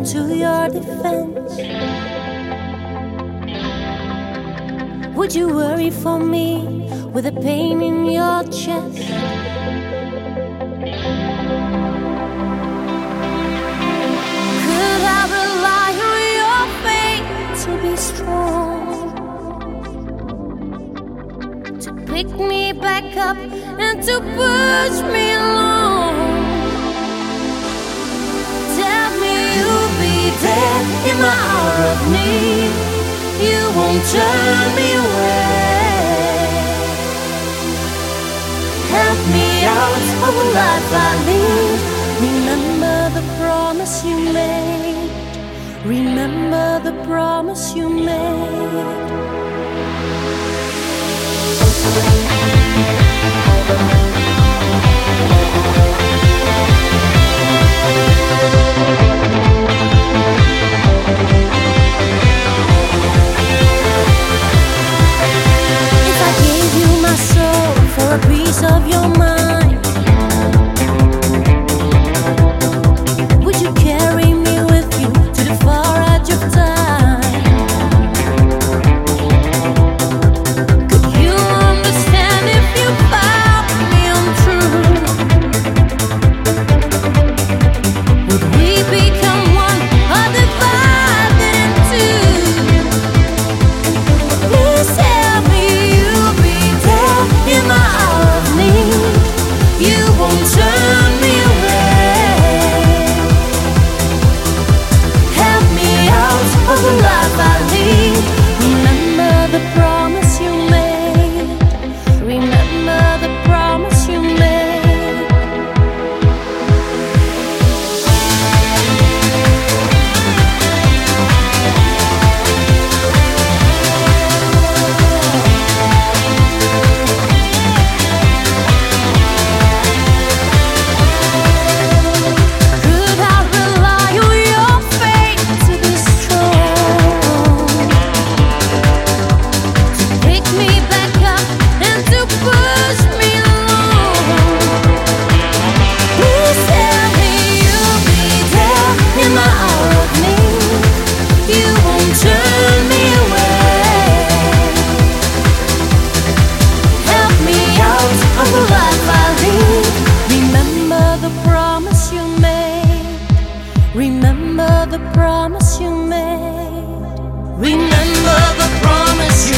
to your defense? Would you worry for me with a pain in your chest? Could I rely on your faith to be strong, to pick me back up and to push me along? Tell me you'll be there in my hour of need. You won't turn me away. Help me out of the life I lead. Remember the promise you made. Remember the promise you made. If I gave you my soul for a piece of your mind, would you carry me with you to the far edge of time? Could you understand if you found me untrue? Would we become one or divided in two? Please tell me you'll be there in my hour of need. You won't turn me away. Help me out of the life I lead. Remember the promise you made. Remember the promise you made. Could I rely on your faith to be strong, to pick me back up and to push me along? Please tell me you'll be there in my hour of need. You won't turn me away. Help me out of the life I lead. Remember the promise you made. Remember the promise you made. Remember the promise